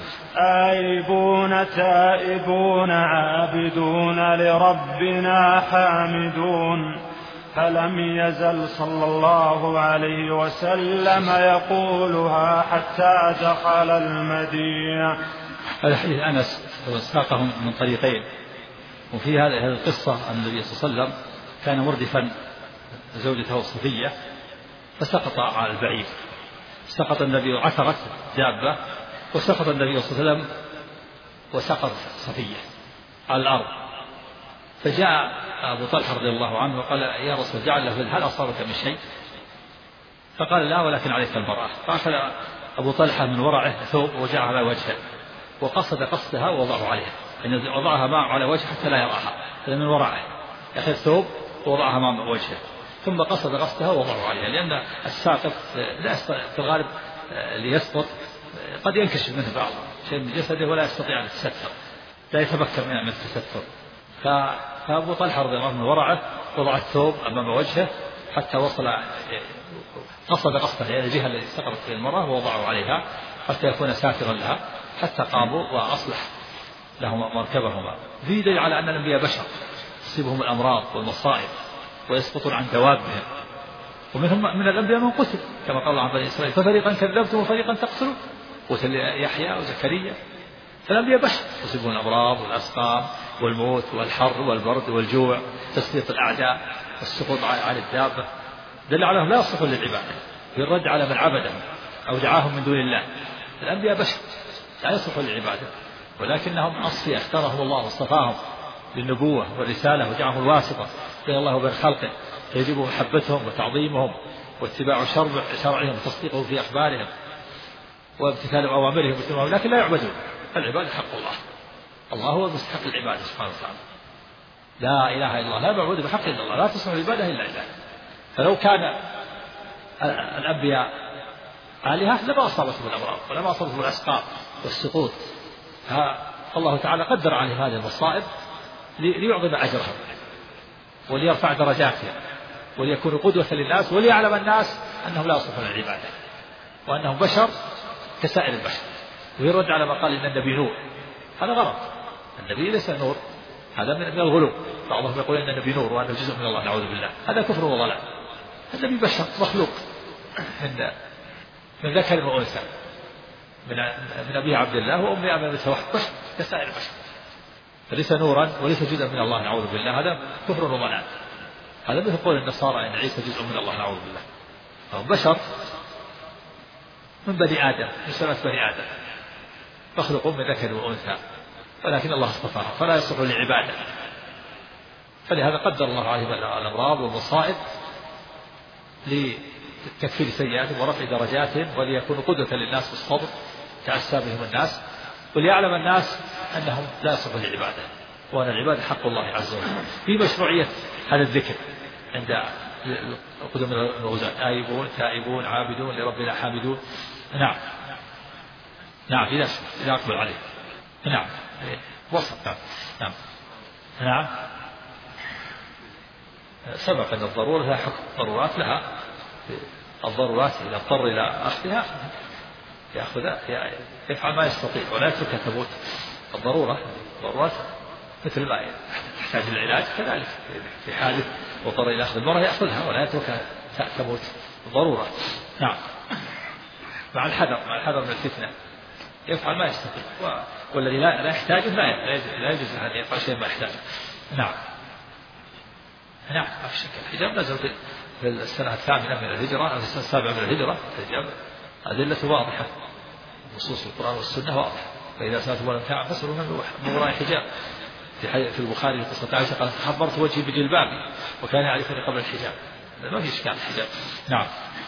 آيبون تائبون عابدون لربنا حامدون. فلم يزل صلى الله عليه وسلم يقولها حتى دخل المدينة. هذا حديث أنس ساقه من طريقين، وفي هذه القصة أن النبي صلى الله عليه وسلم كان مردفا زوجته صفية فسقط على البعير، سقط النبي وعثرت دابة وسقط النبي صلى الله عليه وسلم وسقط صفية على الأرض. فجاء أبو طلحة رضي الله عنه وقال: يا رسول جعل له هل أصابك من شيء؟ فقال: لا، ولكن عليك المرأة. فأخذ أبو طلحة من ورعه ثوب وجعها على وجهه وقصد قصدها ووضعه عليها، يعني وضعها معه على وجهه حتى لا يراها، هذا من ورعه، يأخذ ثوب ووضعها مع وجهه ثم قصد قصدها ووضعه عليها، لأن الساقط في الغالب ليسقط قد ينكشف منه بعض شيء من جسده ولا يستطيع أن يتستر، لا يتمكن من التستر. فأبو طلحة رضي الله عنه ورعه وضع الثوب أمام وجهه حتى وصل قصد قصدها إلى الجهة التي سقطت فيها المرأة ووضعه عليها حتى يكون ساترا لها حتى قاموا وأصلح لهم مركبهما. في دليل على أن الأنبياء بشر تصيبهم الأمراض والمصائب ويسقطون عن دوابهم، ومنهم من الأنبياء من قتل كما قال الله عن بني إسرائيل: ففريقا كذبتم وفريقا تقتلون. قتل يحيى وزكريا. فالأنبياء بشر تصيبهم الأمراض والأسقام والموت والحر والبرد والجوع، تسليط الأعداء والسقوط على الدابة. دل على أنهم لا يصلحون للعبادة، بالرد على من عبدهم أو دعاهم من دون الله. الأنبياء بشر لا يصلحون للعبادة، ولكنهم أصفياء اختارهم الله واصطفاهم للنبوة والرسالة وجعلهم الواسطة بين الله وبين خلقه، فيجب محبتهم وتعظيمهم واتباع شرعهم وتصديقهم في أخبارهم وامتثال أوامرهم، لكن لا يعبدون. العبادة حق الله، الله هو المستحق العبادة سبحانه وتعالى، لا إله إلا الله، لا معبود بحق إلا الله، لا تصلح العبادة إلا إله. فلو كان الأنبياء آلهة لما أصابتهم الأمراض ولما أصابتهم الأسقام والسقوط. فالله تعالى قدر عليهم هذه المصائب ليعظم أجرهم وليرفع درجاتهم وليكونوا قدوة للناس وليعلم الناس أنهم لا يصلحون العبادة وأنهم بشر كسائر البشر. ويرد على ما قال إن النبي نور، هذا غلط. النبي ليس نور، هذا من الغلو. بعضهم يقول إن النبي نور وأنه جزء من الله، نعوذ بالله، هذا كفر وضلال. النبي بشر مخلوق من ذكر وأنثى، من أبي عبد الله وأمي أمامته واحد، بشر كسائر البشر، فليس نورا وليس جزءا من الله، نعوذ بالله، هذا كفر وضلال. هذا مثل قول النصارى إن عيسى جزء من الله، نعوذ بالله. فهو بشر من بني آدم، من سلالة بني آدم، مخلوق من ذكر وأنثى، ولكن الله اصطفاه فلا يصلح لعباده، فلهذا قدر الله عليه الأمراض والمصائب لتكفير سيئاتهم ورفع درجاتهم، وليكونوا قدوة للناس بالصبر تأسى بهم الناس، وليعلم الناس أنهم لا يصلح لعباده، وأن العبادة حق الله عز وجل. في مشروعية هذا الذكر عند قدوم الغزاة، آيبون تائبون عابدون لربنا حامدون. نعم نعم، إذا أقبل عليه. نعم وصف. نعم نعم. سبق أن الضرورة لها حكم، الضرورات لها، الضرورات إذا اضطر إلى أخذها يأخذها، يفعل ما يستطيع ولا يتركها تموت. الضرورات مثل ما تحتاج العلاج كذلك، في حادث واضطر إلى أخذ المرأة يأخذها ولا يتركها تموت، ضرورة. نعم، مع الحذر من الفتنة، يفعل ما يستطيع، والذي لا يحتاجه لا يجوز أن يفعل شيء ما يحتاجه. نعم نعم، ما في شك. الحجاب نزل في السنة 8 من الهجرة أو السنة 7 من الهجرة. الحجاب أدلة واضحة، نصوص القرآن والسنة واضحة. فإذا سألتم ولم تعلم فاسألوا من وراء حجاب. في البخاري قصة عائشة قالت خبرت وجهي بجلبابي وكان يعرفني قبل الحجاب. ما في إشكال الحجاب. نعم.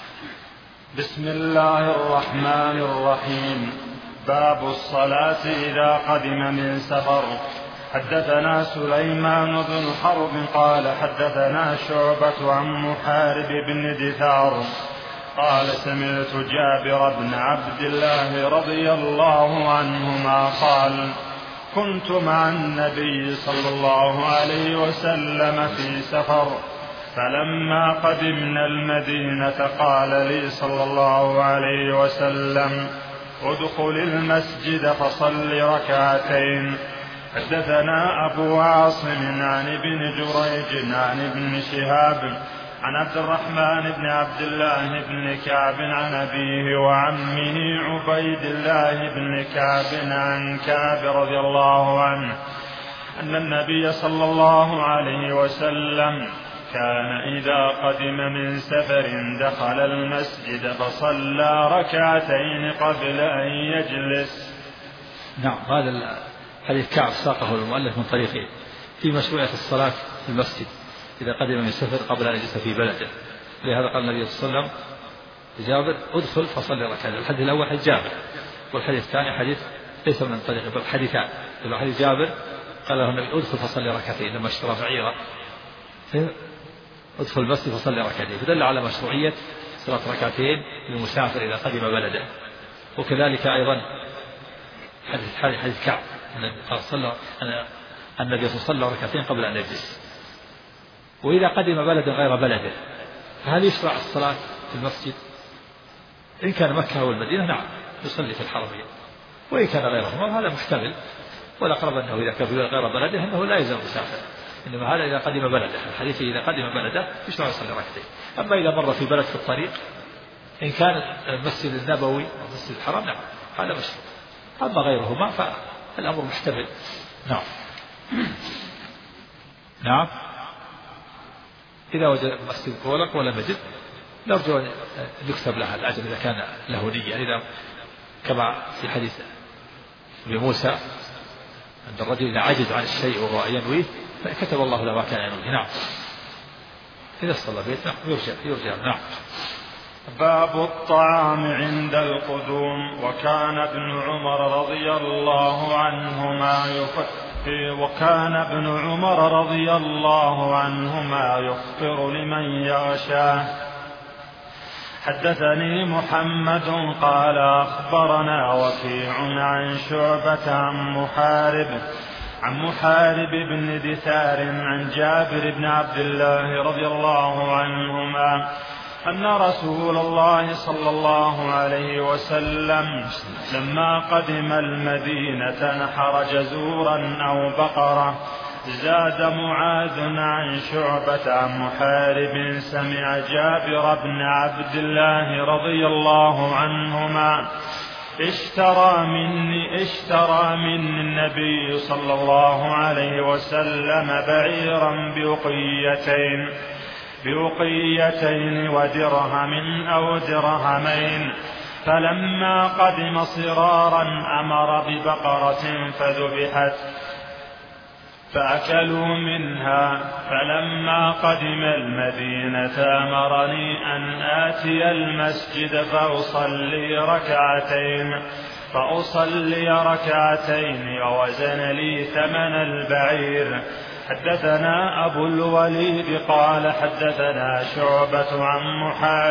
بسم الله الرحمن الرحيم. باب الصلاة إذا قدم من سفر. حدثنا سليمان بن حرب قال حدثنا شعبة عن محارب بن دثار قال سمعت جابر بن عبد الله رضي الله عنهما قال كنت مع النبي صلى الله عليه وسلم في سفر، فلما قدمنا المدينة قال لي صلى الله عليه وسلم ادخل المسجد فصل ركعتين. حدثنا أبو عاصم عن ابن جريج عن ابن شهاب عن عبد الرحمن بن عبد الله بن كعب عن أبيه وعمه عبيد الله بن كعب عن كعب رضي الله عنه أن النبي صلى الله عليه وسلم كان إذا قدم من سفر دخل المسجد فصلى ركعتين قبل أن يجلس. نعم، هذا حديث كعب ساقه المؤلف من طريقه في مشروعية الصلاة في المسجد إذا قدم من سفر قبل أن يجلس في بلده. لهذا قال النبي صلى الله عليه وسلم لجابر ادخل فصل ركعتين. الحديث الأول حديث جابر، والحديث الثاني حديث ليس من طريق، بل حديثان. حديث جابر قال له النبي ادخل فصل ركعتين لما اشترى بعيرا، ادخل المسجد فصل ركعتين، فدل على مشروعية صلاة ركعتين للمسافر إذا قدم بلده. وكذلك أيضا حديث كعب قال صلى النبي صلى الله عليه وسلم ركعتين قبل أن يجلس. وإذا قدم بلدا غير بلده فهل يشرع الصلاة في المسجد؟ إن كان مكة أو المدينة نعم يصلي في الحرمين، وإن كان غيرهما هذا محتمل، والأقرب أنه إذا كان غير بلده أنه لا يلزم مسافر، إنما هذا إذا قدم بلده. الحديث إذا قدم بلده يشرع يصلي ركعتين. أما إذا مر في بلد في الطريق إن كان المسجد النبوي أو المسجد الحرام نعم هذا مشروع، أما غيرهما فالأمر محتمل. نعم نعم. إذا وجد المسجد مغلق ولم يجد نرجو أن يكتب له الأجر إذا كان له نية، إذا كما في حديث أبي موسى عند الرجل إذا عجز عن الشيء وهو ينويه فكتب الله له ما كان ينويه. نعم، إذا صلى بيت نعم يرجع. نعم. باب الطعام عند القدوم. وكان ابن عمر رضي الله عنهما يفطر لمن يغشاه. حدثني محمد قال أخبرنا وكيع عن شعبة عن محارب بن دثار عن جابر بن عبد الله رضي الله عنهما أن رسول الله صلى الله عليه وسلم لما قدم المدينة نحر جزورا أو بقرة زاد معاذ عن شعبة عن محارب سمع جابر بن عبد الله رضي الله عنهما اشترى مني النبي صلى الله عليه وسلم بعيرا بوقيتين ودرهم أو درهمين، فلما قدم صرارا أمر ببقرة فذبحت فأكلوا منها. فلما قدم المدينة أمرني أن آتي المسجد فأصلي ركعتين ووزن لي ثمن البعير. حدثنا أبو الوليد قال حدثنا شعبة عن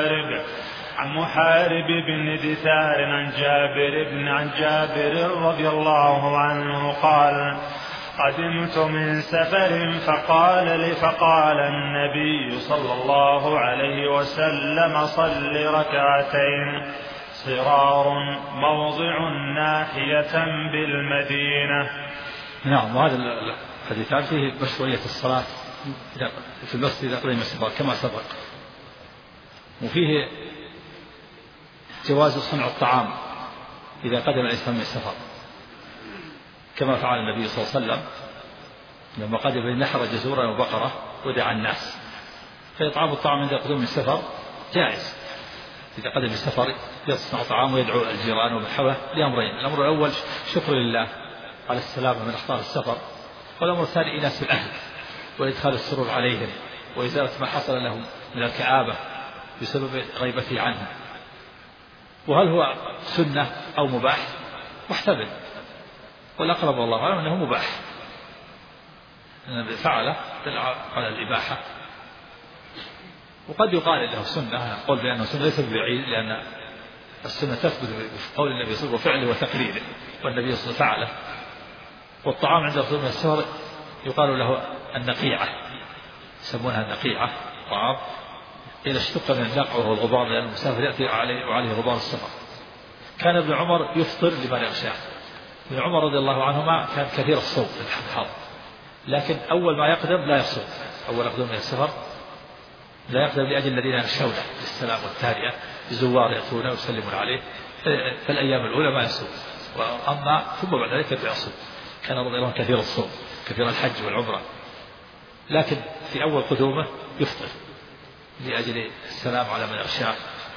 محارب بن دثار عن جابر رضي الله عنه قال قدمت من سفر فقال النبي صلى الله عليه وسلم صل ركعتين، صرار موضع ناحية بالمدينة. نعم. وهذا الحديث فيه مشروعية الصلاة في المسجد إذا قدم السفر كما سبق، وفيه جواز صنع الطعام إذا قدم الإنسان من السفر كما فعل النبي صلى الله عليه وسلم لما قدم نحر جزورا وبقرة ودعا الناس. فإطعام الطعام عند قدوم السفر جائز. إذا قدم السفر يصنع طعام ويدعو الجيران ومن حوله لأمرين: الأمر الأول شكر لله على السلامة من أخطار السفر، والأمر الثاني إناس الأهل وإدخال السرور عليهم وإزالة ما حصل لهم من الكآبة بسبب غيبته عنهم. وهل هو سنة أو مباح؟ محتمل، والأقرب والله أعلم أنه مباح، النبي فعله على الإباحة. وقد يقال إنه سنة، قول بأنه سنة ليس بعيد، لأن السنة تثبت بقول النبي صلى الله عليه وسلم وفعله وتقريره، والنبي صلى الله عليه وسلم فعله. والطعام عند قدوم السفر يقال له النقيعة، يسمونها النقيعة، طعام إذا اشتق من النقع وهو الغبار، لأن المسافر يأتي وعليه غبار السفر. كان ابن عمر يفطر لمن يغشاه. ابن عمر رضي الله عنهما كان كثير الصوم في الحضر، لكن أول ما يقدم لا يصوم، أول قدوم من السفر لا يقدم لأجل الذين يخشونه بالسلام والتهنئة، الزوار يأتون ويسلمون عليه، في الأيام الأولى ما يصوم، وأما ثم بعد ذلك يصوم. كان رضي الله عنه كثير الصوم، كثير الحج والعمرة، لكن في أول قدومه يفطر لأجل السلام على من يغشاه.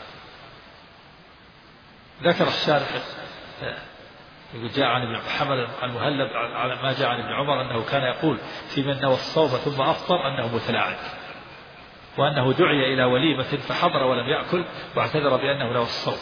ذكر الشارح يقول جاء عن ابن محمد المهلب على ما جاء عن ابن عمر أنه كان يقول في من نوى الصوم ثم أفطر أنه متلاعب، وأنه دعي إلى وليمة فحضر ولم يأكل واعتذر بأنه نوى الصوم.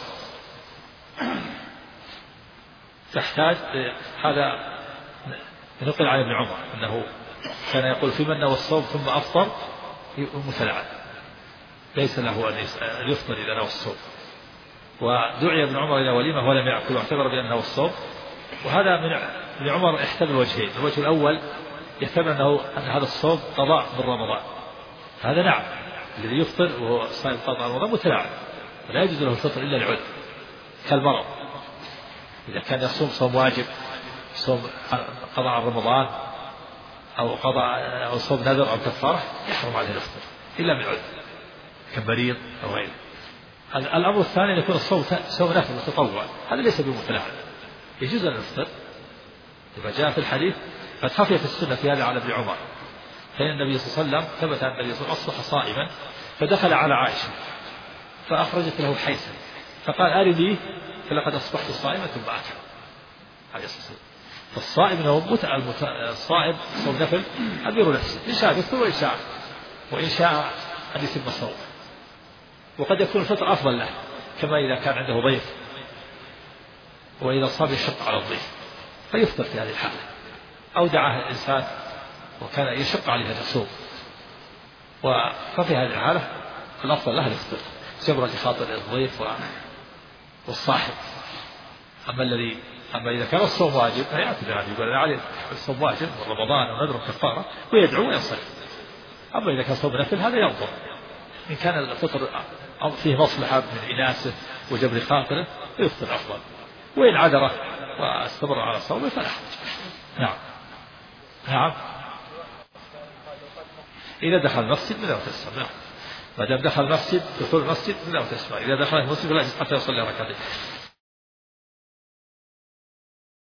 تحتاج هذا نقل عن ابن عمر أنه كان يقول في من نوى الصوم ثم أفطر متلاعب، ليس له أن يفطر إذا نوى الصوم. ودعي ابن عمر إلى وليمة ولم يأكل واعتبر بأنه الصوم. وهذا من ابن عمر يحتمل وجهين: الوجه الأول يحتمل أن هذا الصوم قضاء من رمضان، هذا نعم الذي يفطر وهو صائم قضاء رمضان متلاعب، ولا يجوز له الفطر إلا لعذر كالمرض. إذا كان يصوم صوم واجب، صوم قضاء رمضان أو قضاء أو صوم نذر أو كفارة، يحرم عليه الفطر إلا من عذر كمريض أو غيره. الأمر الثاني أن يكون الصوم صوم نفل وتطوع، هذا ليس بمتلاعب، يجوز أن يفطر. إذا جاء في الحديث قد خفيت السنة في هذا على ابن عمر، فإن النبي صلى الله عليه وسلم ثبت أن النبي صلى الله عليه وسلم أصبح صائما فدخل على عائشة فأخرجت له حيثا فقال أرني فلقد أصبحت صائما ثم أكل عليه الصلاة والسلام. فالصائم هو الصائم صوم نفل أمير نفسه، إن شاء يفطر وإن شاء أن يتم الصوم. وقد يكون الفطر أفضل له، كما إذا كان عنده ضيف وإذا صام يشق على الضيف فيفطر في هذه الحالة، أو دعاه الإنسان وكان يشق عليه أن يصوم، ففي هذه الحالة الأفضل له يفطر جبرا لخاطر الضيف والصاحب. أما إذا كان الصوم واجب فيأتي بهذا، يقول أنا عليه الصوم واجب ورمضان ونذر كفارة ويدعو ويصلي. أما إذا كان صوم نفل هذا ينظر، إن كان الفطر فيه مصلحة من إناسه وجبر خاطره يفطر أفضل، وإن عذره واستمر على صومه فلا حرج. نعم. إذا دخل المسجد بدأ وتسمع. نعم ما دام دخل المسجد دخول المسجد بدأ وتسمع. إذا دخل المسجد فلا حتى يصلي ركعتين.